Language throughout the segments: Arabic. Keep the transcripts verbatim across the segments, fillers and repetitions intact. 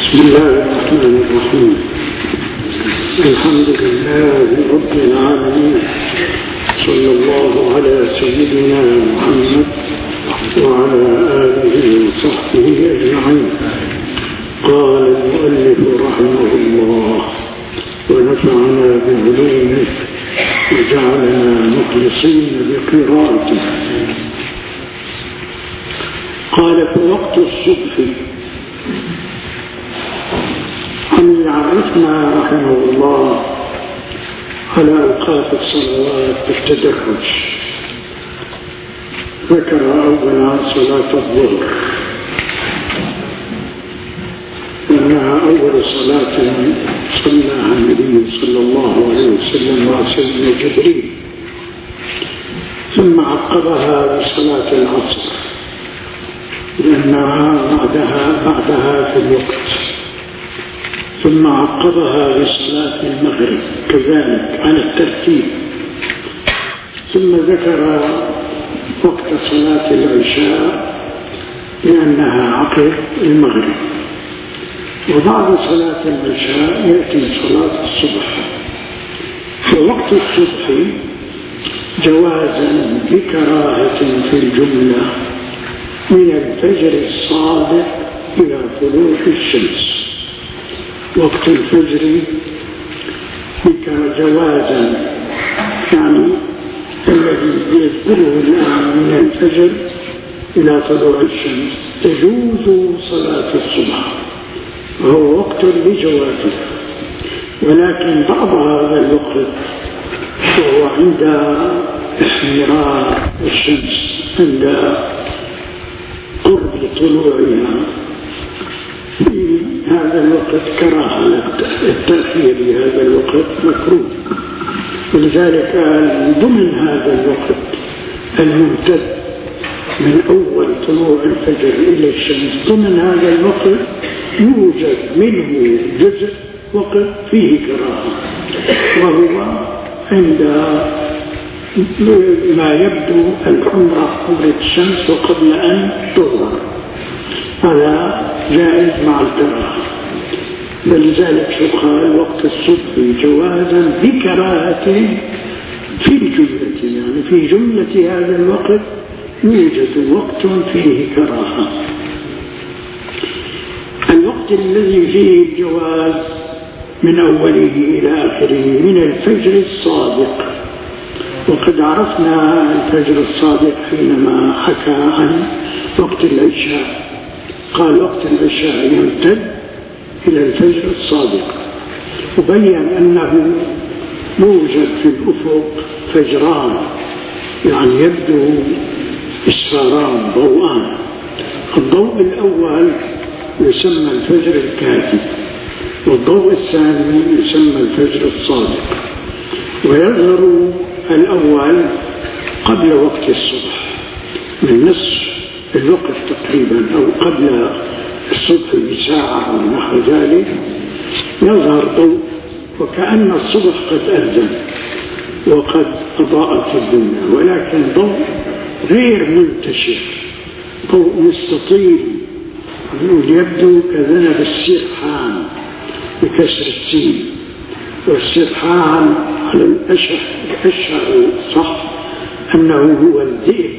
بسم الله الرحمن الرحيم. الحمد لله رب العالمين، صلى الله على سيدنا محمد وعلى آله وصحبه أجمعين. قال المؤلف رحمه الله: ونفعنا بعلومه وجعلنا مخلصين بقراءته. قال: فوقت الصبح. أن يعرفنا رحمه الله على أوقات الصلوات بالتدرج. ذكر أولا صلاة الظهر، إنها أول صلاة صلىها النبي صلى الله عليه وسلم مع سيدنا جبريل، ثم عقبها بصلاة العصر لأنها بعدها بعدها في الوقت، ثم عقبها بصلاة المغرب كذلك على الترتيب، ثم ذكر وقت صلاة العشاء لأنها عقب المغرب. وبعد صلاة العشاء يأتي صلاة الصبح. فوقت الصبح جوازا بكراهة في الجملة من الفجر الصادق إلى طلوع الشمس. وقت الفجر جوازا يعني الذي يذكره الآن من الفجر إلى طلوع الشمس تجوز صلاة الصبح، وهو وقت لجوازه. ولكن بعض هذا الوقت وهو عند احمرار الشمس، عند قرب طلوعها، في هذا الوقت كراهة التأخير بهذا الوقت مكروه. ولذلك ضمن هذا الوقت الممتد من أول طلوع الفجر إلى الشمس، ضمن هذا الوقت يوجد منه جزء وقت فيه كراهة، وهو عند ما يبدو الحمرة حمرة الشمس وقبل أن تظهر، هذا جائز مع الكراهة. ولذلك يقال وقت الصبح جوازا بكراهة في الجملة، يعني في جملة هذا الوقت يوجد وقت فيه كراهة. الوقت الذي فيه الجواز من أوله إلى آخره من الفجر الصادق. وقد عرفنا الفجر الصادق حينما حكى عن وقت العشاء، قال وقت العشاء يمتد إلى الفجر الصادق، وبين أنه يوجد في الأفق فجران، يعني يبدو إسفاران ضوءان. الضوء الأول يسمى الفجر الكاذب، والضوء الثاني يسمى الفجر الصادق. ويظهر الأول قبل وقت الصبح من نصف الوقت تقريبا، أو قبل الصبح بساعة أو نحو ذلك، يظهر ضوء وكأن الصبح قد أذن وقد أضاءت الدنيا، ولكن ضوء غير منتشر، ضوء مستطيل يبدو كذنب السرحان بكسر السين. والسرحان على الأشهر صح أنه هو الذئب،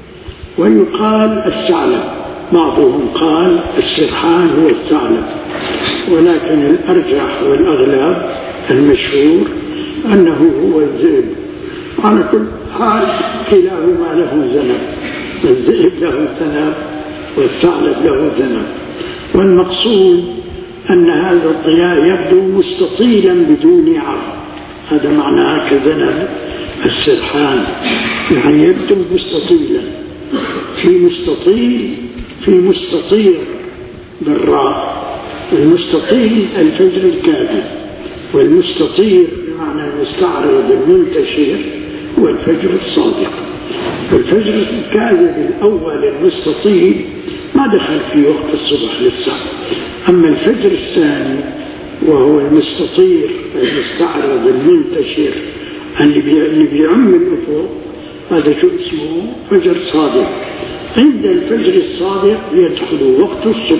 ويقال الثعلب. بعضهم قال السرحان هو الثعلب، ولكن الأرجح والأغلب المشهور أنه هو الذئب. على كل حال كلاهما له ذنب، الذئب له ذنب والثعلب له ذنب. والمقصود أن هذا الضياء يبدو مستطيلا بدون عرض، هذا معناه كذنب السرحان، يعني يبدو مستطيلا في مستطيل في مستطير بالراء. المستطيل الفجر الكاذب، والمستطير بمعنى المستعرض المنتشر هو الفجر الصادق. الفجر الكاذب الأول المستطيل ما دخل في وقت الصبح لسه. أما الفجر الثاني وهو المستطير المستعرض المنتشر اللي بيعم الأفق، هذا شو اسمه فجر صادق. عند الفجر الصادق يدخل وقت الصبح،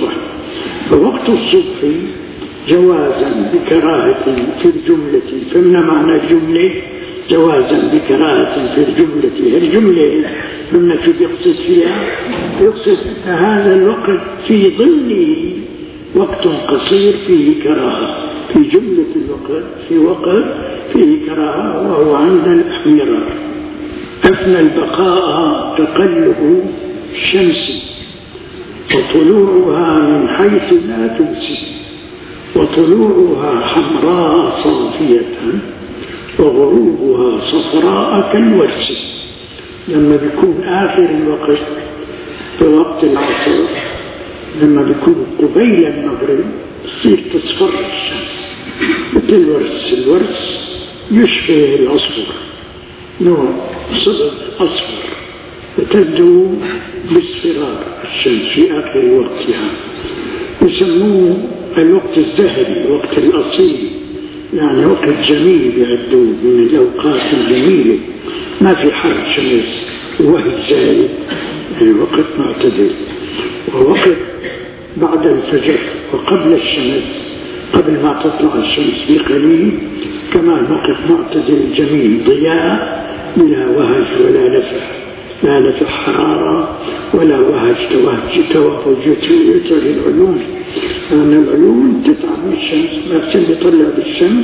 فوقت الصبح جوازا بكراهة في الجملة. فمن معنى الجملة جوازا بكراهة في الجملة. الجملة لما يقصد فيها يقصد هذا الوقت في ظله وقت قصير فيه كراهة، في جملة الوقت في وقت فيه كراهة، وهو عند الاحمرار. أفنى البقاء تقلب الشمس وطلوعها من حيث لا تمسي، وطلوعها حمراء صافية وغروبها صفراء كالورس. لما بيكون آخر الوقت في وقت العصر، لما بيكون قبيل المغرب تصير تصفر الشمس مثل الورس. الورس يشبه الأصفر، نوع صدد أصفر، وتبدو باصفرار الشمس في آخر وقتها. يسموه الوقت الذهبي، وقت الأصيل، يعني وقت جميل يعدوه من الأوقات الجميلة، ما في حر شمس ووهج زايد، يعني وقت معتدل. ووقت بعد الفجر وقبل الشمس، قبل ما تطلع الشمس بقليل، كمان وقت معتدل جميل، ضياء بلا وهج ولا نفح، لا نفح حرارة ولا وهج توهج توهج يتر العيون. لأن العيون تتعب من الشمس، ما بصير يطلع بالشمس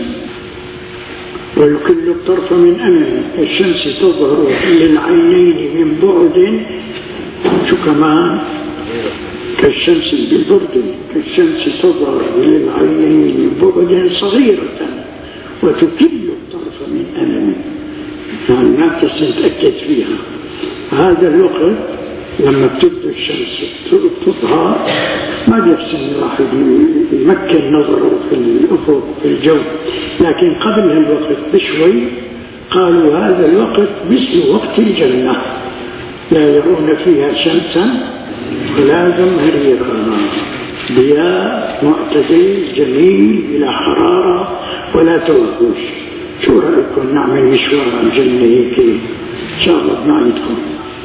ويكل الطرف من أمامه. الشمس تظهر للعينين من بعد، شو كمان كالشمس بالبرد، كالشمس تظهر للعينين من بعد صغيرة وتكل الطرف من أمامه، يعني ما تتأكد فيها. هذا الوقت لما بتبدو الشمس تظهر ما بيحسن الواحد يمكن نظره في الأفق في الجو، لكن قبل هالوقت بشوي قالوا هذا الوقت مثل وقت الجنة، لا يرون فيها شمسا ولا زمهريرا، ضياء معتدل جميل بلا حرارة ولا توهج. شو رأيكم نعمل مشوار الجنة هيك إن شاء الله بنعيدكم؟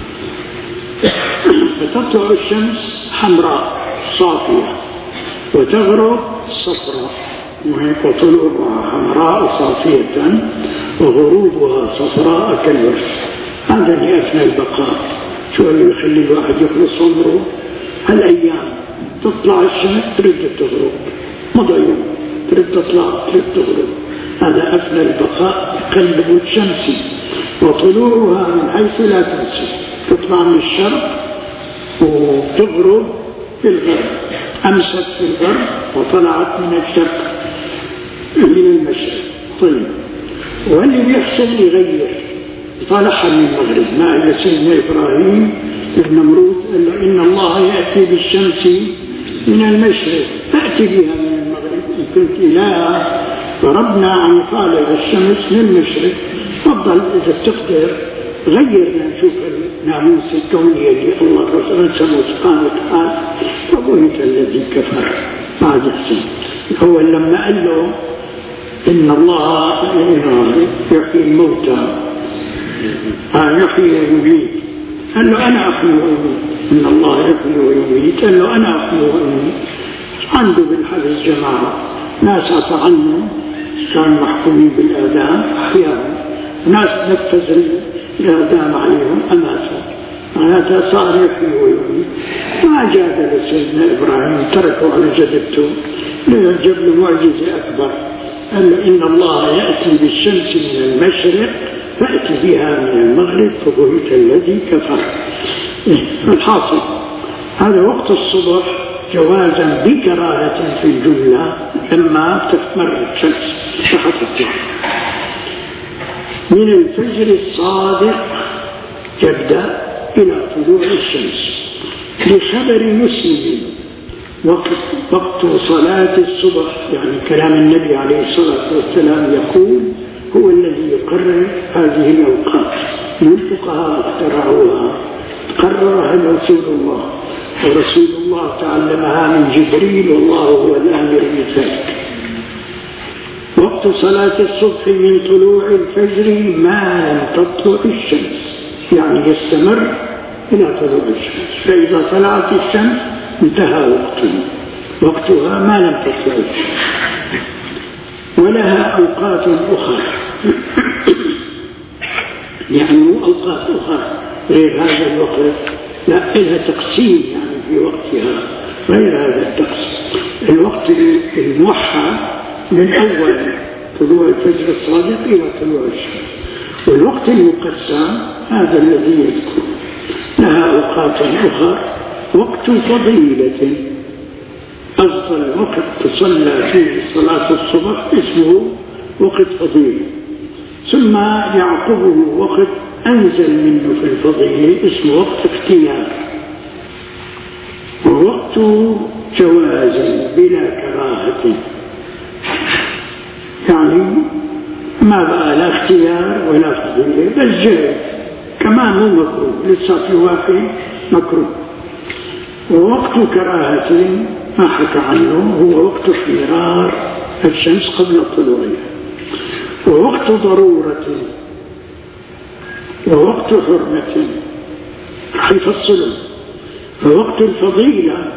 فتطلع الشمس حمراء صافية وتغرب صفراء، وهيك طلوعها حمراء صافية وغروبها صفراء كالورس. هذا اللي أثنى البقاء. شو اللي يخلي الواحد يخلص عمره؟ هالأيام تطلع الشمس ترد تغرب، مضى يوم ترد تطلع ترد تغرب. هذا أثنى البقاء تقلب الشمس وطلوعها من حيث لا تمسي، تطلع من الشرق وتغرب في الغرب. أمست في الغرب وطلعت من الشرق إلى المشرق. طيب، واللي بيحسن يغير طالعها من المغرب. ما إلا سيدنا إبراهيم النمرود قال له إن الله يأتي بالشمس من المشرق فأتي بها من المغرب، إن كنت إله فربنا عن طالع الشمس من المشرق. تفضل إذا تقدر غير نشوف الناموس الكوني اللي الله رسمه سبحانه وتعالى. فبهت الذي كفر بعد السنة. هو لما قال له إن الله يحيي الموتى يحيي ويميت، قال له أنا أحيي ويميت. إن الله يحيي ويميت، قال له أنا أحيي ويميت. عنده بالحديث جماعة ناس عفى عنه كانوا محكومين بالآدام أحياهم، ناس نفذ الآدام عليهم أماتوا، معناتها صار يحيي ويميت. ما جادل سيدنا إبراهيم، تركوا على جدته ليجب له معجزة أكبر. قال له إن الله يأتي بالشمس من المشرق فأتي بها من المغرب فبهت الذي كفر. الحاصل هذا وقت الصبح جوازا بكراهة في الجملة لما تحمر الشمس تحت الطلوع. من الفجر الصادق يبدأ إلى طلوع الشمس. لخبر مسلم وقت, وقت صلاة الصبح، يعني كلام النبي عليه الصلاة والسلام يقول هو الذي يقرر هذه الأوقات. من الفقهاء اخترعوها، قررها رسول الله، ورسول الله تعلمها من جبريل، والله هو الآمر بذلك. وقت صلاة الصبح من طلوع الفجر ما لم تطلع الشمس، يعني يستمر إلى طلوع الشمس. فإذا طلعت الشمس انتهى وقته. وقتها ما لم تطلع، ولها أوقات أخرى يعني أوقات أخرى غير هذا الوقت، لا لها تقسيم يعني في وقتها غير هذا التقسيم. الوقت الموحى من أول طلوع الفجر الصادق إلى طلوع الشمس، والوقت المقسم هذا الذي يذكر. لها أوقات أخرى. وقت فضيلة، أفضل وقت تصلى فيه صلاة الصبح اسمه وقت فضيلة، ثم يعقبه وقت أنزل منه في الفضيلة اسمه وقت اختيار، ووقت جواز بلا كراهة، يعني ما بقى لا اختيار ولا فضيلة بل جائز كمان مو مكروه، لسه في واقع مكروه. ووقت كراهة ما حكى عنه هو وقت احمرار الشمس قبل طلوعها، ووقت ضرورة، ووقت حرمة حيفصله. فوقت الفضيلة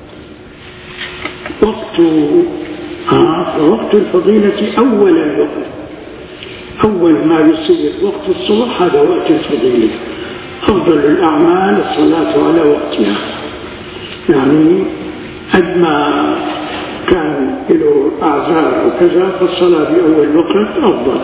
وقت آه فوقت الفضيلة أول الوقت، أول ما يصير وقت الصبح هذا وقت الفضيلة. أفضل الأعمال الصلاة على وقتها، يعني قد ما كان له أعذار وكذا فالصلاة بأول وقت أفضل.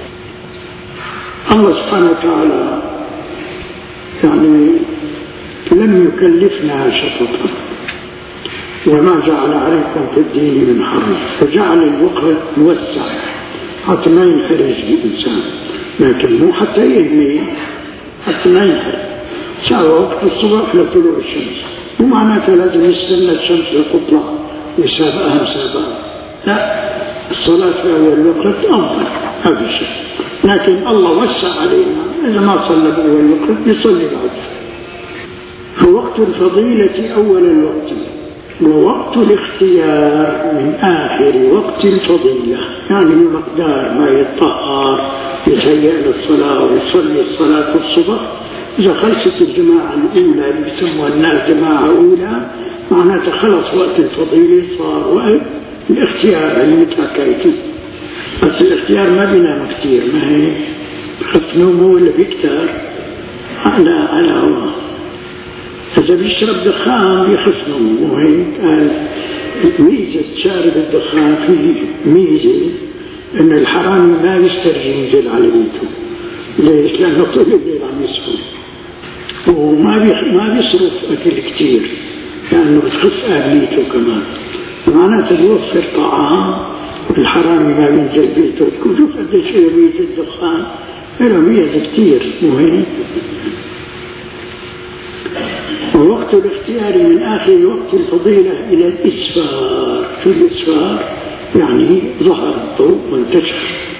الله سبحانه وتعالى يعني لم يكلفنا شططا، وما جعل عليكم في الدين من حرج، فجعل الوقت موسع حتى ما ينحرج الإنسان، لكن مو حتى يهمي، حتى ما ينحرج. ساوى وقت الصبح لطلوع الشمس، مو معناته لازم يستنى الشمس لتطلع ويسابقها مسابقة، لا، الصلاة في أول وقت أفضل هذا الشيء. لكن الله وسع علينا إذا ما صلى بأول وقت يصلي بعد. فوقت الفضيلة أول الوقت، ووقت الاختيار من آخر وقت الفضيلة، يعني بمقدار ما يتطهر يتهيأ للصلاة ويصلي الصلاة الصبح. إذا خلصت الجماعة الأولى اللي بيسموها الناس جماعة أولى معناتها خلص وقت الفضيلة، صار وقت الاختيار اللي متحكيته. بس الاختيار ما بينام كثير، ما هي خف نومه ولا بيكتر على على هواه. إذا بيشرب دخان بيخف نومه، وهيك قال ميزة شارب الدخان فيه ميزة إن الحرامي ما يسترجي ينزل على بيته. ليش؟ لأنه طول الليل عم يسكن وما ما بيصرف أكل كتير لأنه بتخف أهليته كمان، معناته بيوفر طعام والحرامي ما بينزل بيته. شوف قديش هي ميزة الدخان، له ميزة كتير مهم. ووقت الاختيار من آخر وقت الفضيلة إلى الإسفار. في الإسفار يعني ظهر الضوء وانتشر.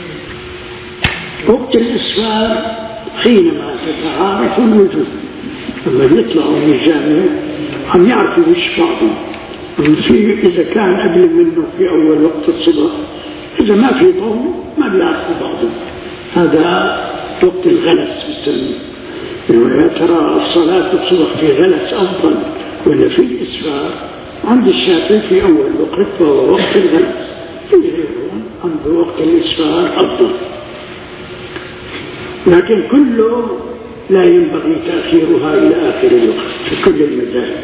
وقت الإسفار حينما تتعارف الوجوه، لما يطلعوا من الجامع عم يعرفوا وش بعضهم، في إذا كان قبل منه في أول وقت الصبح، إذا ما في ضوء ما بيعرفوا بعضهم، هذا وقت الغلس بالسنة. يا ترى الصلاة الصبح في غلس أفضل ولا في الإسفار؟ عند الشافعي في أول وقت وهو وقت الغلس، في غيرهم عند وقت الإسفار أفضل، لكن كله لا ينبغي تأخيرها إلى آخر الوقت في كل المذاهب.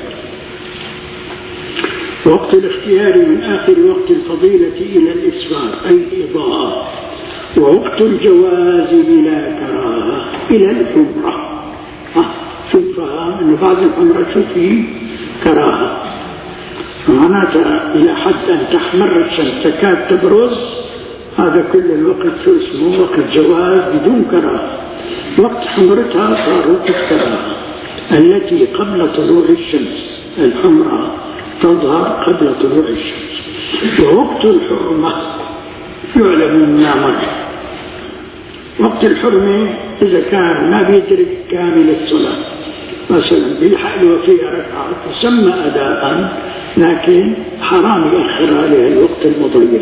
وقت الاختيار من آخر وقت الفضيلة إلى الإسفار أي الإضاءة. ووقت الجواز بلا كراهة إلى الحمرة. شوفها أنه بعد الحمرة شوفي كراهة، معناتها إلى حد أن تحمر الشمس تكاد تبرز، هذا كل الوقت شو اسمه وقت جواز بدون كراهة. وقت حمرتها صار وقت كراهة التي قبل طلوع الشمس، الحمرة تظهر قبل طلوع الشمس. ووقت الحرمة يعلم ما مر. وقت الحرمة إذا كان ما بيدرك كامل الصلاة، مثلا بيلحق له فيها ركعة تسمى أداء، لكن حرام يأخر عليها الوقت المضيق.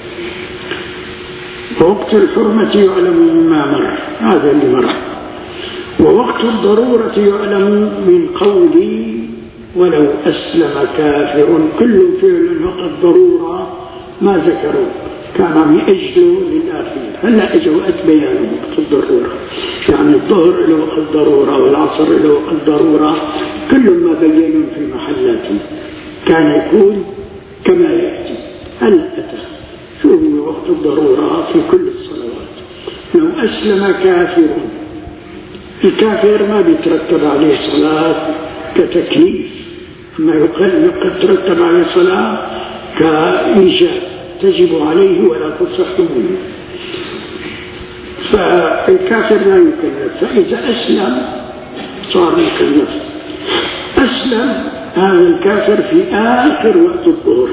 ووقت الحرمة يعلم مما مر، هذا اللي مر. ووقت الضرورة يعلم من قول ولو أسلم كافر كل فعل وقت ضرورة ما ذكروا، كانوا يأجلوا للآخير. هلا اجوا وقت بيان وقت الضرورة، يعني الظهر له وقت ضرورة والعصر له وقت ضرورة، كل ما بينوا في محلاتهم كان يكون كما يأتي. هل أتى شو هو وقت الضرورة في كل الصلوات؟ لو أسلم كافر، الكافر ما بيترتب عليه صلاة كتكليف، ما يترتب عليه صلاة كإيجاب تجب عليه ولا تصح منه، فالكافر لا يكلف. فإذا أسلم صار مكلف. أسلم هذا الكافر في آخر وقت الظهر،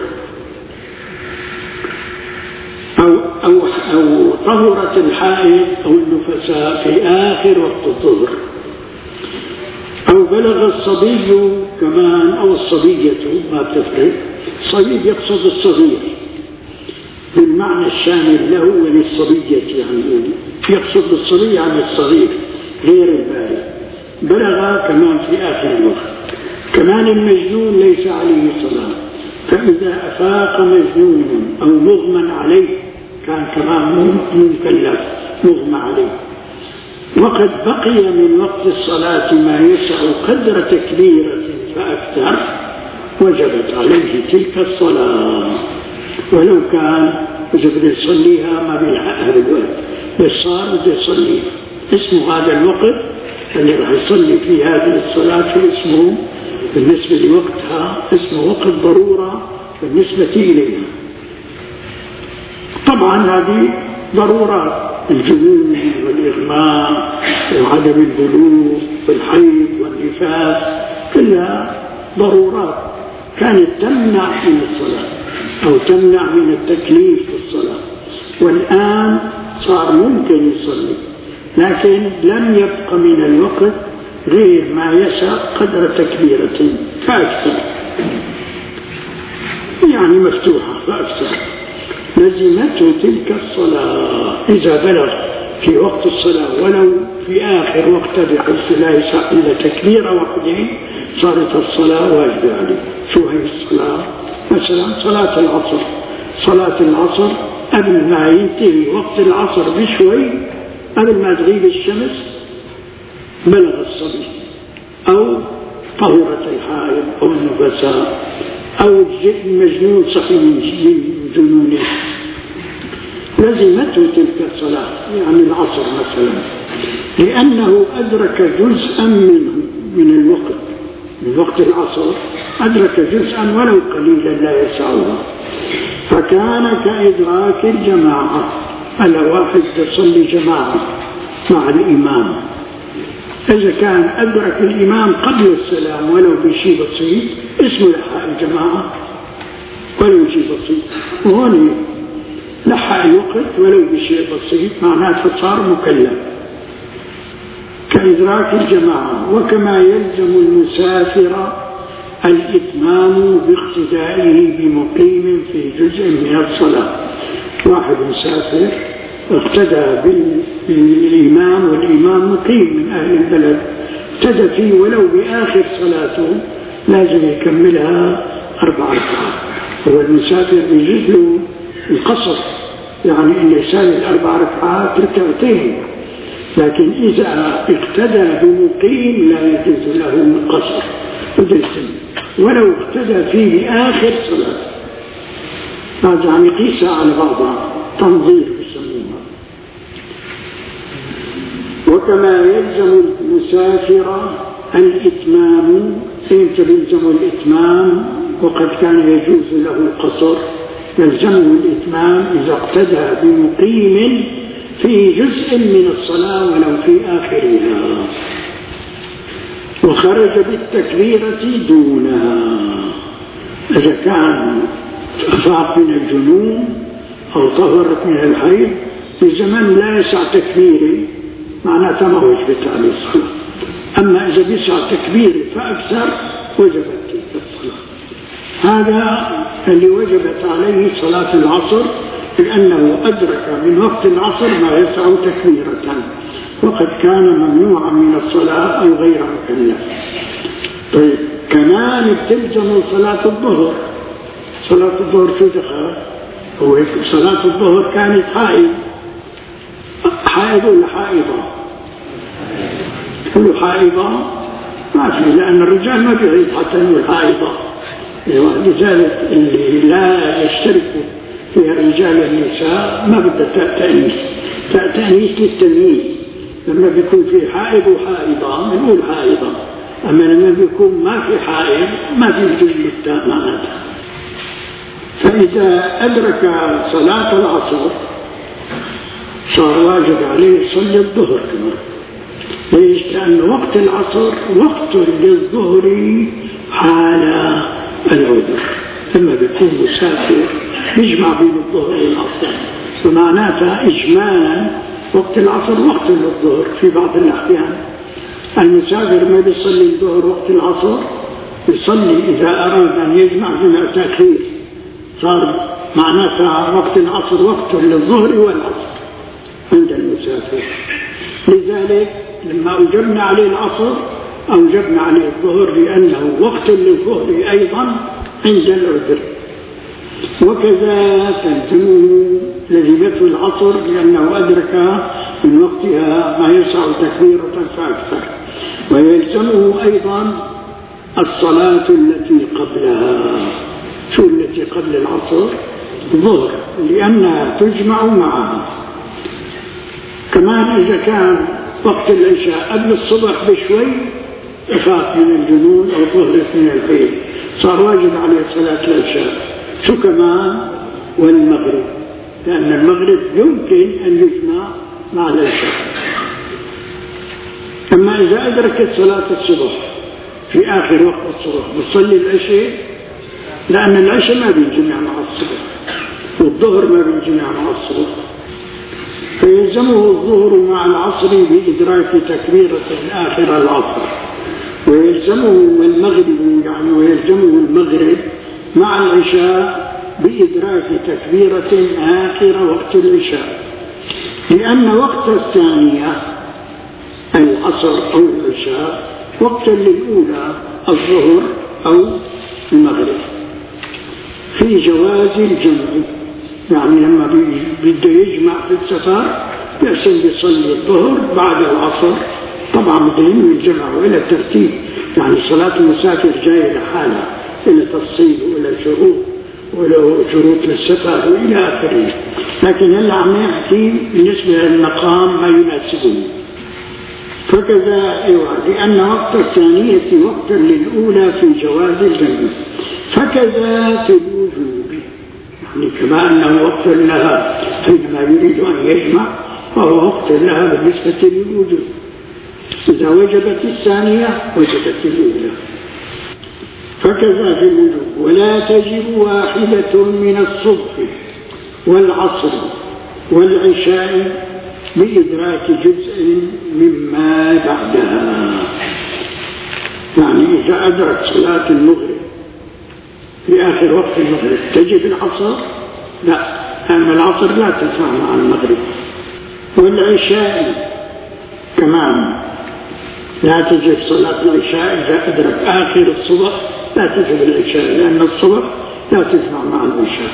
أو, أو, أو طهرت الحائض أو النفساء في آخر وقت الظهر، أو بلغ الصبي كمان أو الصبية، ما بتفرق. الصبي يقصد الصغير بالمعنى الشامل له وللصبية، يعني يقصد بالصبي عن الصغير غير البالغ. بلغ كمان في آخر الوقت. كمان المجنون ليس عليه صلاة، فإذا أفاق مجنون أو مغمى عليه كان كمان مكلف مغمى عليه. وقد بقي من وقت الصلاة ما يسع قدر تكبيرة فأكثر وجبت عليه تلك الصلاة، ولو كان إذا بده يصليها ما بيلحقها بالوقت، بس صار بده يصليها. اسمه هذا الوقت اللي راح يصلي في هذه الصلاة شو اسمه بالنسبة لوقتها؟ اسمه وقت ضرورة بالنسبة إليها. طبعا هذه ضرورات، الجنون والإغماء وعدم البلوغ والحيض والنفاس كلها ضرورات كانت تمنع من الصلاة أو تمنع من التكليف في الصلاة، والآن صار ممكن يصلي، لكن لم يبق من الوقت غير ما يسع قدر تكبيرة فأكثر، يعني مفتوحة فأكثر. لزمته تلك الصلاة إذا بلغ في وقت الصلاة ولو في آخر وقت بحيث لا يسع إلا تكبيرة واحدة، صارت الصلاة واجبة عليه. شو هي الصلاة؟ مثلا صلاة العصر، صلاة العصر قبل ما ينتهي وقت العصر بشوي، قبل ما تغيب الشمس بلغ الصبي أو طهرت الحائض أو النفساء أو المجنون صحي من جنونه، لزمته تلك الصلاة، يعني العصر مثلا، لأنه أدرك جزءا منه من الوقت، من وقت العصر أدرك جزءا ولو قليلا لا يسعه، فكان كإدراك الجماعة. ألا واحد يصلي جماعة مع الإمام، إذا كان أدرك الإمام قبل السلام ولو بشيء بسيط اسمه لحق الجماعة ولو بشيء بسيط، وهون لحق الوقت ولو بشيء بسيط معناته صار مكلف كإدراك الجماعة. وكما يلزم المسافر الإتمام باقتدائه بمقيم في جزء من الصلاة. واحد مسافر اقتدى بالإمام والإمام مقيم من أهل البلد، اقتدى فيه ولو بآخر صلاته لازم يكملها أربع ركعات. هو المسافر يجوز له القصر، يعني إن يسال الأربع ركعات ركعتين، لكن إذا اقتدى بمقيم لا يجوز له القصر ولو اقتدى فيه آخر صلاة. هذا يعني قيسها على بعضها، تنظير يسمونها. وكما يلزم المسافر الإتمام، فإنت يلزم الإتمام وقد كان يجوز له القصر، يلزمه الإتمام إذا اقتدى بمقيم في جزء من الصلاة ولو في آخرها، وخرج بالتكبيرة دونها. إذا كان أفاق من الجنون أو طهرت من الحيض في زمن لا يسع تكبيري معناته ما وجبت عليه الصلاة. أما إذا بيسع تكبيري فأكثر وجبت تلك الصلاة. هذا اللي وجبت عليه صلاة العصر، لأنه أدرك من وقت العصر ما يسع تكبيرة، وقد كان ممنوعا من الصلاة أو غير مكلف. طيب كمان بتلزم صلاة الظهر. صلاة الظهر شو دخل؟ هو صلاة الظهر كانت حائض، حائض ولا حائضة؟ كله حائضة ما في، لأن الرجال ما بيعيد حتى نقول حائضة. لذلك اللي لا يشتركوا فيها الرجال والنساء ما بدها تأنيث، تأنيث للتمييز. لما بيكون في حائض وحائضة بنقول حائضة، أما لما بيكون ما في حائض ما في وجود للتاء معناتها. فإذا أدرك صلاة العصر صار واجب عليه يصلي الظهر كمان. ليش؟ لأن وقت العصر وقت للظهر حال العذر. لما بيكون مسافر يجمع بين الظهر والعصر، ومعناتها إجمالا وقت العصر وقت للظهر. في بعض الأحيان المسافر ما بيصلي الظهر وقت العصر، يصلي إذا أراد أن يجمع بين تأخير، صار معناتها وقت العصر وقت للظهر والعصر عند المسافر. لذلك لما أوجبنا عليه العصر أوجبنا عليه الظهر، لأنه وقت للظهر أيضا عند العذر. وكذا تلزمه لزمته العصر لأنه أدرك من وقتها ما يسع تكبيرة فأكثر. ويلزمه أيضا الصلاة التي قبلها. شو التي قبل العصر؟ الظهر، لأنها تجمع معها. كمان إذا كان وقت العشاء قبل الصبح بشوي أفاق من الجنون أو ظهرت من الحيض، صار واجب عليه صلاة العشاء. شو كمان؟ والمغرب، لأن المغرب يمكن أن يجمع مع العشاء. أما إذا أدركت صلاة الصبح في آخر وقت الصبح بتصلي العشاء، لأن العشاء ما بينجمع مع الصبح والظهر ما بينجمع مع الصبح، فيلزمه الظهر مع العصر بإدراك تكبيرة آخر العصر، ويلزمه المغرب يعني ويلزمه المغرب مع العشاء بإدراك تكبيرة آخر وقت العشاء، لأن وقت الثانية العصر أو العشاء وقتا للأولى الظهر أو المغرب. في جواز الجمع، يعني لما بده يجمع في السفر يحسن بيصلي الظهر بعد العصر، طبعا بدين الجمع وإلى الترتيب، يعني صلاة المسافر جاية لحالها إلى تفصيل وإلى شروط وإلى شروط للسفر وإلى آخره. لكن هلا عم يحكي بالنسبة للمقام ما يناسبه. فكذا أيوة، لأن وقت الثانية وقتا للأولى في جواز الجمع، فكذا في الوجوب، يعني كما أنه وقت لها حينما يريد أن يجمع فهو وقت لها بالنسبة للوجوب. إذا وجبت الثانية وجبت الأولى. فكذا في الوجوب. ولا تجب واحدة من الصبح والعصر والعشاء بإدراك جزء مما بعدها. يعني إذا أدرك صلاة المغرب في آخر وقت المغرب تجب العصر؟ لا، لأن العصر لا تسمع مع المغرب. والعشاء كمان لا تجب صلاة العشاء إذا أدرك آخر الصبح، لا تجب العشاء لأن الصبح لا تسمع مع العشاء.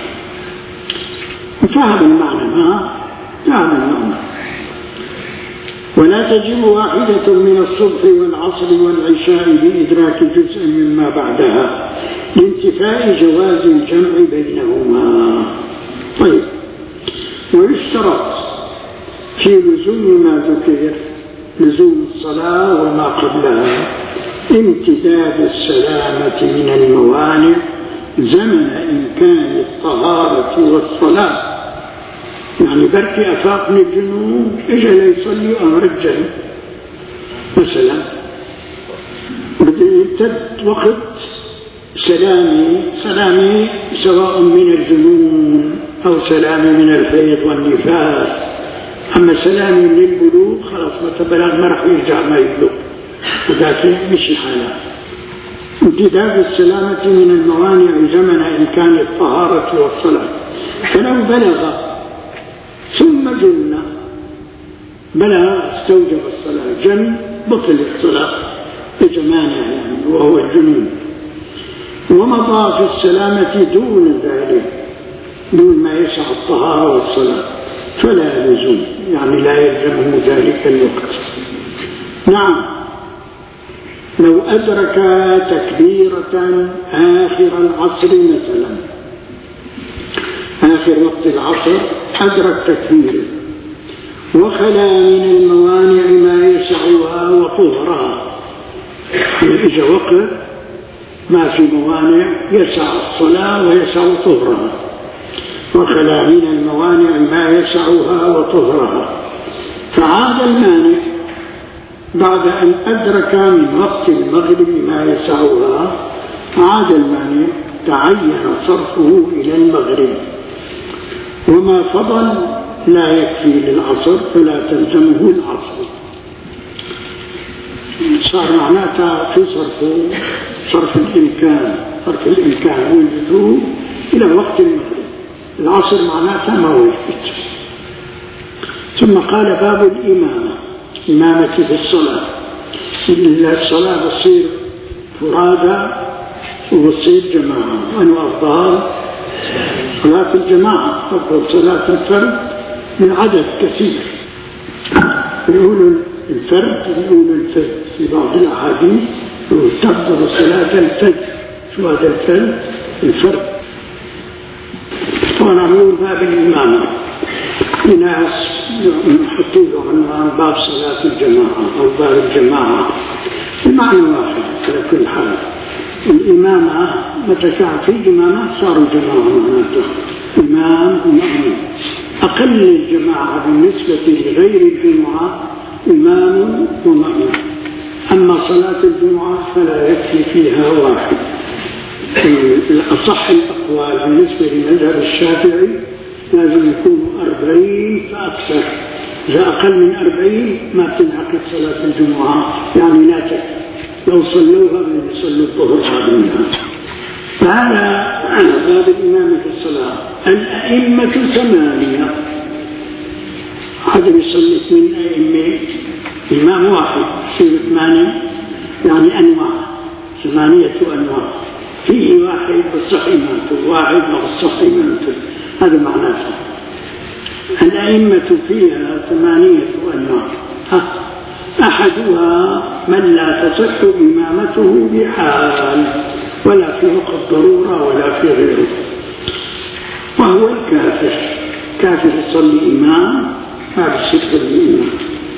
فهذا المعنى ما فهذا المعنى. ولا تجب واحدة من الصبح والعصر والعشاء بإدراك جزء مما بعدها لانتفاء جواز الجمع بينهما. طيب، ويشترط في لزوم ما ذكر لزوم الصلاة وما قبلها امتداد السلامة من الموانع زمن إمكان الطهارة والصلاة. يعني بركي أفاق من الجنوب إجا ليصلي أمر الجنوب مثلا، بده يمتد وقت سلامي سلامي سواء من الجنون أو سلامي من الحيض والنفاس. أما سلامي من البلوغ خلاص متبلغ ما راح يرجع ما يبلغ، وذاك مش الحالة. امتداد السلامة من الموانع زمن إمكان الطهارة والصلاة. فلو بلغ ثم جن بلغ استوجب الصلاة، جن بطل الصلاة بجمانه يعني وهو الجنون. ومضى في السلامة دون ذلك، دون ما يسع الطهارة والصلاة، فلا لزوم، يعني لا يلزمه ذلك الوقت. نعم، لو أدرك تكبيرة آخر العصر مثلا، آخر وقت العصر أدرك تكبيرة وخلا من الموانع ما يسعها وطهرها، إذا وقت ما في موانع يسع الصلاة ويسع طهرها، وخلا من الموانع ما يسعها وطهرها، فعاد المانع بعد أن أدرك من وقت المغرب ما يسعها، عاد المانع تعين صرفه إلى المغرب، وما فضل لا يكفي للعصر فلا تلزمه العصر. صار معناتها في صرف صرف الإمكان، صرف الإمكان وجده إلى وقت المغرب، العصر معناتها ما وجدت. ثم قال باب الإمامة، إمامة في الصلاة. الصلاة بتصير فرادى وبتصير جماعة، وأنا أفضل صلاة الجماعة، أفضل صلاة الفرد من عدد كثير. يقولوا الفرد يقولوا الفجر في بعض الأحاديث، تفضل صلاة الفجر. شو هذا الفرد؟ الفرد. وأنا أقول باب الإمامة، ناس يحطوا عنوان باب صلاة الجماعة أو باب الجماعة، المعنى واحد على كل حال. الإمامة متى كان في جماعة صاروا جماعة، معناته إمام ومأمون. أقل الجماعة بالنسبة لغير الجمعة إمام ومأمون، أما صلاة الجمعة فلا يكفي فيها واحد. الأصح الأقوال بالنسبة لمذهب الشافعي لازم يكونوا أربعين فأكثر، إذا أقل من أربعين ما بتنعقد صلاة الجمعة، يعني لا تكفي، لو صلوها من يصلوا الظهر منها. فهذا باب الإمامة في الصلاة. الأئمة ثمانية، هذا يصلي اثنين أئمة، إمام واحد يصير ثمانية، يعني أنواع، ثمانية أنواع، فيه واحد بالصح إمامته، واحد ما بالصح إمامته، هذا معناته. الأئمة فيها ثمانية أنواع، أحدها من لا تصح إمامته بحال، ولا في وقت ضرورة ولا في غيره، وهو الكافر. كافر يصلي إمام ما بيصح الإمام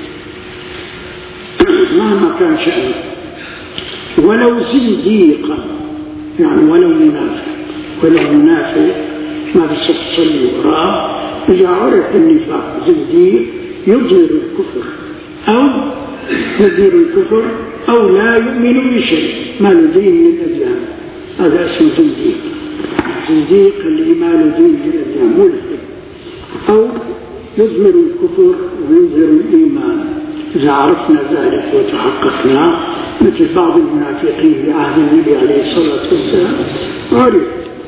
مهما كان شأنه، ولو زنديقا، يعني ولو منافق، ولو منافق ما بيصح تصلي وراه. إذا عرف النفاق زنديق يظهر الكفر أو يظهر الكفر أو لا يؤمن بشيء، ما له دين من الأديان، هذا اسمه زنديق. زنديق اللي ما له دين من الأديان، ملحد. أو يظهر الكفر ويظهر الإيمان. إذا عرفنا ذلك وتحققنا، مثل بعض المنافقين في عهد النبي عليه الصلاة والسلام عرف،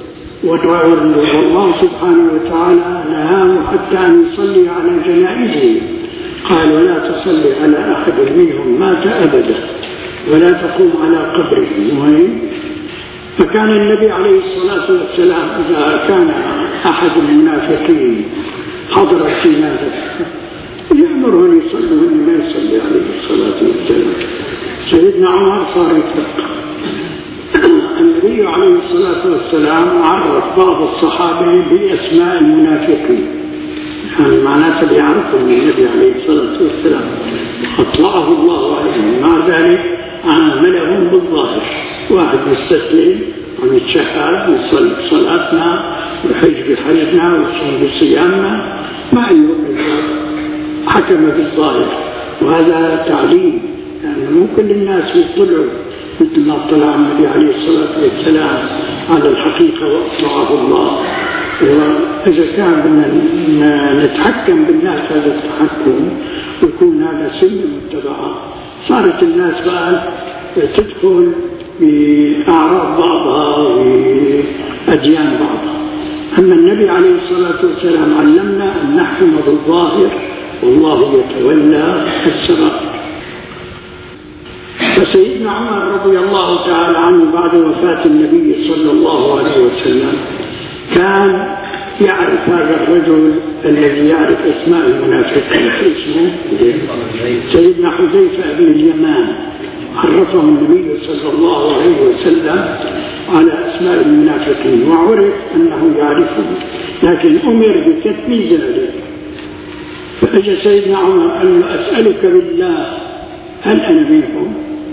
والله سبحانه وتعالى نهاه حتى أن يصلي على جنائزهم، قال ولا تصلي على أحد منهم مات أبدا ولا تقوم على قبره. وين؟ فكان النبي عليه الصلاة والسلام إذا كان أحد المنافقين حضر الجنازة يأمرهم يصلوا أن ما يصلي عليه الصلاة والسلام. سيدنا عمر صار يتفق. النبي عليه الصلاة والسلام عرف بعض الصحابة بأسماء المنافقين، يعني معناته اللي يعرفهم النبي عليه الصلاة والسلام، أطلعه الله عليهم. مع ذلك عاملهم بالظاهر، واحد مستسلم ونتشهد ويصلي بصلاتنا ويحج بحجنا ويصوم بصيامنا، ما يؤمن، حكم بالظاهر. وهذا تعليم، يعني مو كل الناس يطلعوا مثل ما اطلع النبي عليه الصلاة والسلام على الحقيقة وأطلعه الله. وإذا كان بدنا نتحكم بالناس هذا التحكم ويكون هذا سنة متبعة، صارت الناس بقى تدخل بأعراض بعضها وأديان بعضها. أما النبي عليه الصلاة والسلام علمنا أن نحكم بالظاهر والله يتولى السرائر. وسيدنا عمر رضي الله تعالى عنه بعد وفاة النبي صلى الله عليه وسلم كان يعرف هذا الرجل الذي يعرف اسماء المنافقين. اسمه سيدنا حذيفة بن اليمان، عرفه النبي صلى الله عليه وسلم على اسماء المنافقين وعرف انه يعرفهم، لكن امر بكتم ذلك. فاجى سيدنا عمر قال له: اسالك بالله هل انا منهم؟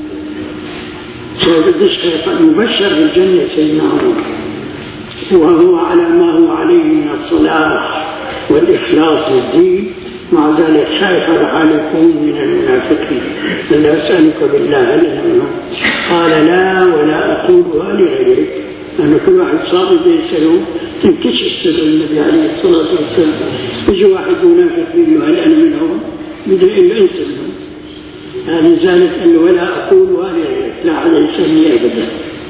مبشر بالجنه سيدنا عمر، وهو على ما هو عليه من الصلاح والإخلاص للدين، مع ذلك خايف على حال يكون من المنافقين. قال: أسألك بالله هل أنا منهم؟ قال: لا ولا أقولها لغيرك، لأن كل واحد صادق يسأله تنكشف سر النبي عليه الصلاة والسلام. يجي واحد منافق يقول: هل أنا منهم؟ بدون إلا أنت منهم. لذلك قال له: ولا أقولها لغيرك، لا على يسألني أبدا.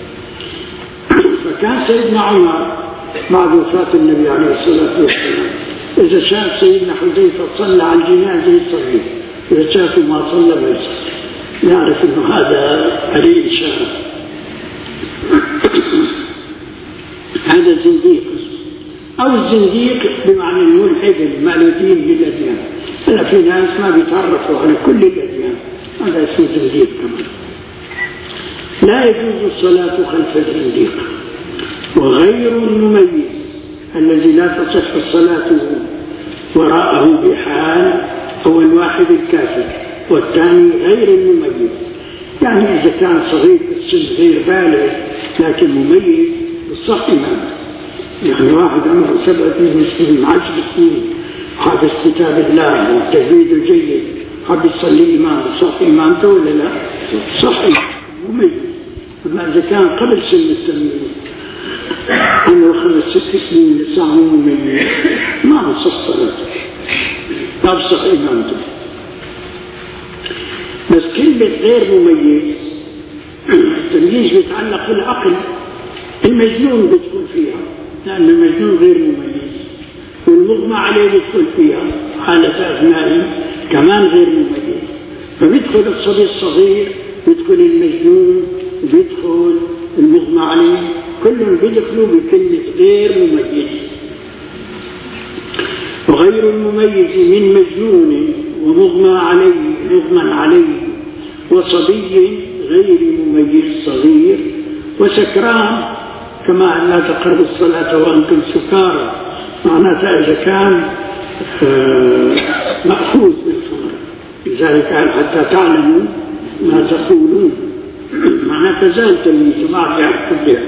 فكان سيدنا عمر بعد وفاة النبي عليه الصلاة والسلام إذا شاف سيدنا حذيفة صلى على الجنازة يصلي، إذا شافه ما صلى ما يصلي، يعرف أنه هذا عليه إشارة. هذا الزنديق، أو الزنديق بمعنى الملحد ما له دين للأديان. هلا في ناس ما بيتعرفوا على كل الأديان، هذا اسمه زنديق كمان. لا يجوز الصلاة خلف الزنديق. وغير المميز الذي لا تصح صلاته وراءه بحال هو الواحد الكافر، والثاني غير المميز. يعني إذا كان صغير في السن غير بالغ لكن مميز بالصح إمام، يعني واحد عمره سبعة سنين عشر سنين حافظ كتاب الله وتجويده جيد، حاب يصلي إمام بالصح إمامته ولا لا؟ صح مميز. أما إذا كان قبل سن التمييز عمره خمس ست سنين لسه مميز ما بصح صلاته، ما بصح إمامته. بس كلمة غير مميز التمييز بيتعلق بالعقل. المجنون بتكون فيها لأن المجنون غير مميز، والمغمى عليه بتكون فيها حالة أبنائه كمان غير مميز. فبيدخل الصبي الصغير، بيدخل المجنون، بيدخل المغمى عليه، كلهم بيدخلوا بكلمة غير مميز. وغير المميز من مجنون ومغمى عليه مغمى عليه وصبي غير مميز صغير وسكران، كما أن لا تقربوا الصلاة وأنتم سكارى، معناتها إذا كان مأخوذ بالخمر. لذلك قال: حتى تعلموا ما تقولون، معناتها زال تلميذ ما عم يعرف كيف.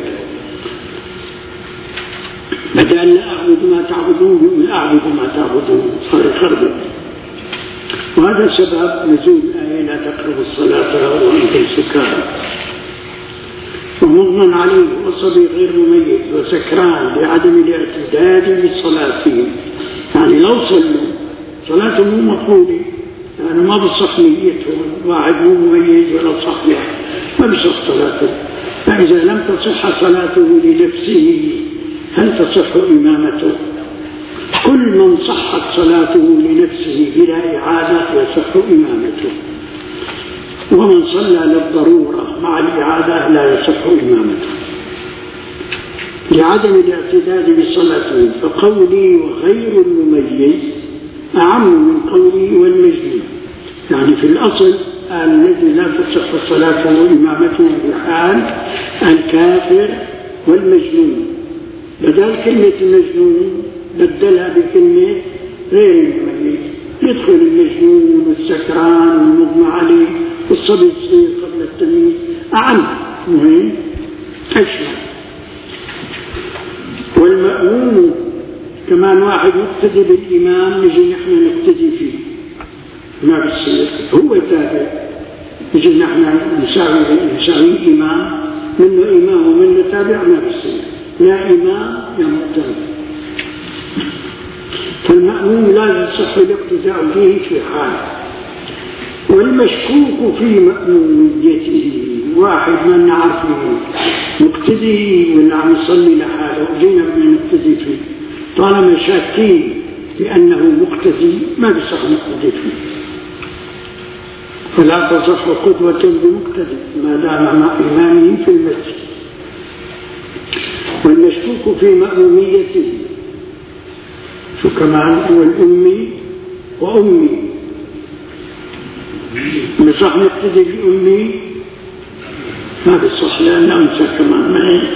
بدل لا أعبد ما تعبدون من أعبد ما تعبدون، صار يخرب. وهذا سبب نزول الآية: لا تقربوا الصلاة وأنتم سكارى. ومضمن عليه وصبي غير مميز وسكران بعدم الاعتداد بصلاتهم، يعني لو صلوا صلاتهم مو مقبولة، يعني ما بصح نيتهم، واحد مو مميز ولا صحيح ما بصح صلاته. فإذا لم تصح صلاته لنفسه هل تصح إمامته؟ كل من صحت صلاته لنفسه بلا إعادة يصح إمامته، ومن صلى للضرورة مع الإعادة لا يصح إمامته لعدم الاعتداد بصلاته. فقولي وغير المميز أعم من قولي والمجنون. يعني في الأصل الذي لا تصح صلاته وإمامته بحال الكافر والمجنون، بدل كلمة المجنون بدلها بكلمة غير المميز. يدخل المجنون والسكران والمغمى عليه والصبي الصغير قبل التمييز، أعم مهم أشمل. والمأموم كمان واحد يقتدي بالإمام، نجي نحن نقتدي فيه ما بتصير، هو تابع، نجي نحن نساوي نساوي إمام، منه إمام ومنه تابع، ما بتصير، لا إمام يا مقتدي. فالمأموم لا يصح الاقتداء به في حال. والمشكوك في مأموميته واحد ما نعرفه مقتدي ولا عم يصلي لحاله، جينا بدنا نقتدي فيه، طالما شاكين بأنه مقتدي ما بصح نقتدي فيه. فلا تصح قدوة بمقتدي ما دام مع إمامه في المسجد. والمشكوك في مأموميته شو كمان هو الأمي وأمي، بصح نقتدي بأمي ما بصح لأن أمسى كمان معي.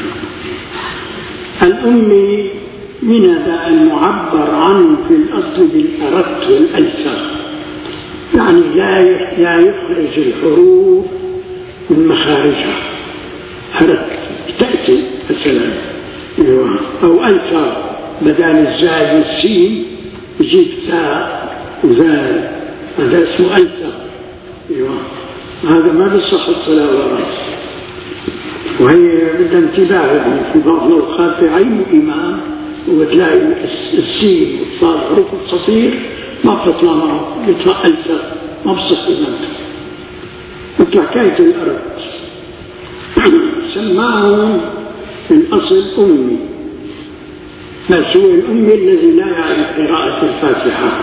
الأمي من هذا المعبر عنه في الأصل بالأرت والألسر، يعني لا لا يخرج الحروف من مخارجها، حرف تأتي مثلا أو ألسر بدل الزاي والسين يجيب تاء وزال، هذا اسمه ألسر. هذا ما بيصح الصلاة والرأس، وهي بدها انتباه. يعني في بعض الأوقات في عين الإمام وتلاقي السين والصاد حروف القصير ما بتطلع معه، يطلع ألسر ما بصح إمامته، مثل حكاية الأرض. سماهم في الأصل أمي، بس هو الأمي الذي لا يعرف قراءة الفاتحة.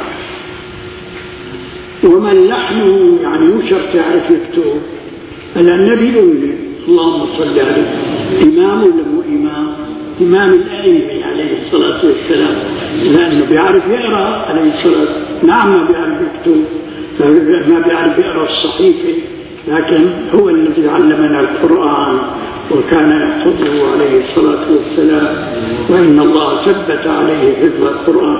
ومن لحنه يعني مو شرط يعرف يكتب، ألا النبي أمي اللهم صل عليه، إمام ولا مو إمام؟ إمام الأئمة عليه الصلاة والسلام، لأنه بيعرف يقرأ عليه الصلاة، نعم ما بيعرف يكتب، ما بيعرف يقرأ الصحيفة، لكن هو الذي علمنا القرآن وكان يحفظه عليه الصلاة والسلام، وإن الله ثبت عليه حفظ القرآن.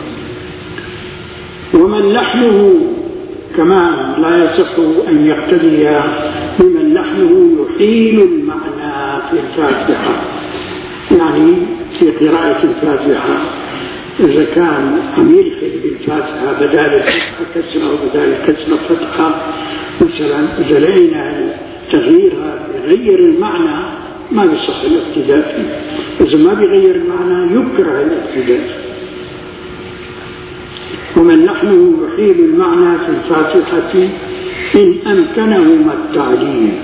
ومن لحنه كمان لا يصح أن يقتدي بمن لحنه يحيل المعنى في الفاتحة، يعني في قراءة الفاتحة إذا كان عم يلحن بالفاتحة بدال الفتحة كسرة وبدال الكسرة فتحة مثلا، إذا لقينا تغييرها بغير المعنى ما بيصح الاقتداء فيه، إذا ما بيغير المعنى يكره الاقتداء. ومن لحنه يحيل المعنى في الفاتحة إن أمكنهما التعليم.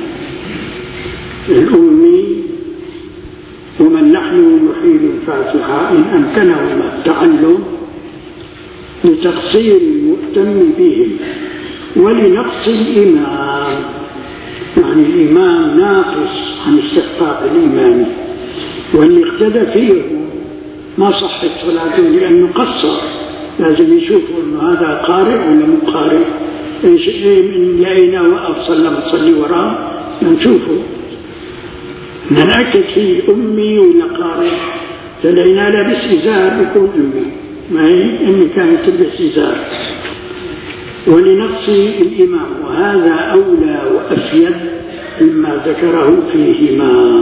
الأمي ومن لحنه يحيل الفاتحة إن أمكنهما التعلم لتقصير المؤتم بهم ولنقص الإمام، يعني الإمام ناقص عن استحقاق الإمام، واللي اقتدى فيه ما صحت صلاته لأنه قصر، لازم يشوفوا أنه هذا قارئ ولا مو قارئ. إيش من لقينا وقف صلى صلي وراه نشوفه، نتأكد فيه أمي ولا قارئ. فلقينا لابس إزار يكون أمي، ما هي أمي كانت تلبس إزار. ولنقص الإمام، وهذا أولى وأفيد مما ذكره فيهما.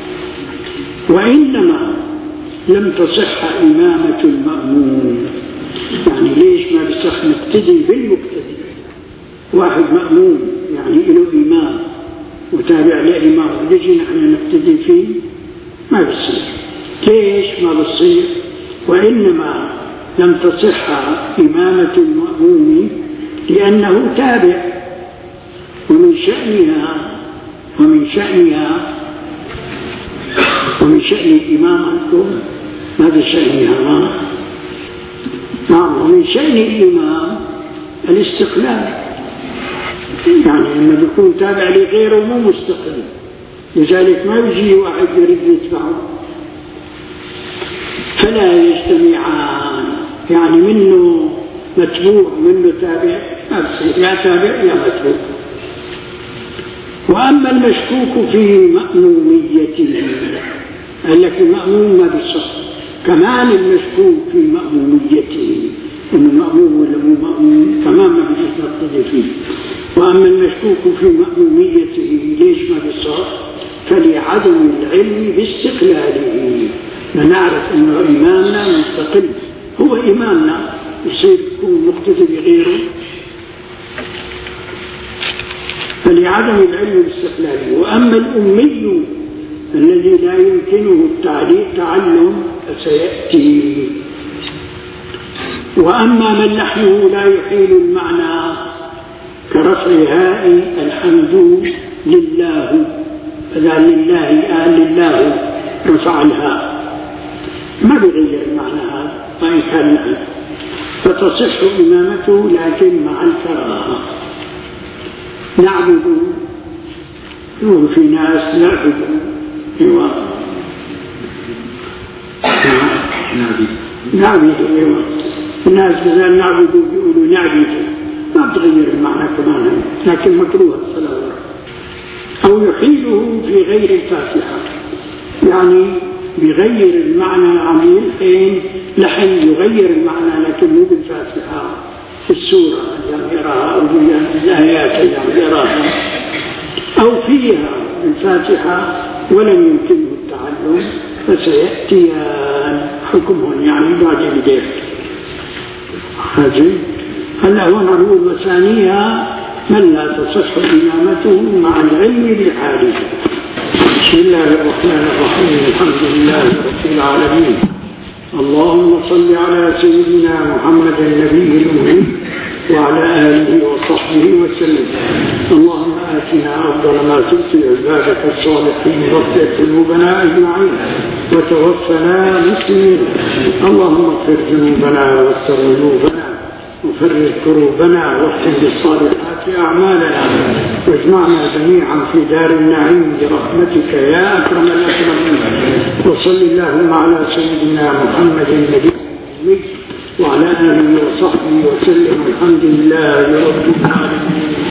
وإنما لم تصح إمامة المأموم، يعني ليش ما بصح نقتدي بالمقتدي؟ واحد مأموم يعني له إمام وتابع لإمام ونجي نحن نقتدي فيه، ما بصير. ليش ما بصير؟ وإنما لم تصح إمامة المأموم لأنه تابع، ومن شأنها ومن شأنها ومن شأن الإمام عندكم ما بشأنها ما نعم ومن شأن الإمام الاستقلال، يعني لما يكون تابع لغيره مو مستقل، لذلك ما يجي واحد يريد يتبعه. فلا يجتمعان، يعني منه متبوع منه تابع، يا تابع يا متبوع. وأما المشكوك في مأموميته، قال لك المأموم ما بيصح، كمان المشكوك في مأموميته إنه مأموم ولا مو مأموم كمان ما بيجوز نقتدي فيه. وأما المشكوك في مأموميته ليش ما بيصح؟ فلعدم العلم باستقلاله، نعرف أنه إمامنا مستقل، هو إمامنا يصير يكون مقتدي بغيره، فلعدم العلم باستقلاله. وأما الأمي الذي لا يمكنه التعليم تعلم فسيأتي. وأما من لحنه لا يحيل المعنى كرفع هاء الحمد لله، فذا لله آل لله رفع الهاء ما بغير المعنى هذا وإن كان لحن، فتصح إمامته لكن مع الكراهة. نعبد، وفي ناس نعبد. ايوه نعبد نعبد ايوه الناس اذا نعبد بيقولوا نعبد، ما بتغير المعنى كمان، لكن مكروه الصلاه. او يحيله في غير الفاتحه، يعني بيغير المعنى، عم يلحن لحن يغير المعنى لكن مو بالفاتحه، في السوره يعني يراها او بالايات يعني يراها، او فيها الفاتحه ولم يمكنه التعلم، فسياتيان حكمهم يعني بعد الدين. هذه هلا هون نقول وثانيها من لا تصح إمامته مع العلم بحاله. بسم الله الرحمن الرحيم، الحمد لله رب العالمين، اللهم صل على سيدنا محمد النبي الأمي وعلى آله وصحبه وسلم. اللهم آتنا أفضل ما تؤتي عبادك الصالحين، واغفر ذنوبنا أجمعين وتوفنا مسلمين. اللهم اغفر ذنوبنا واستر ذنوبنا وفرج كروبنا واختم بالصالحات أعمالنا، واجمعنا جميعا في دار النعيم برحمتك يا أكرم الأكرمين. وصل اللهم على سيدنا محمد النبي وعلى آله وصحبه وسلم. الحمد لله رب العالمين.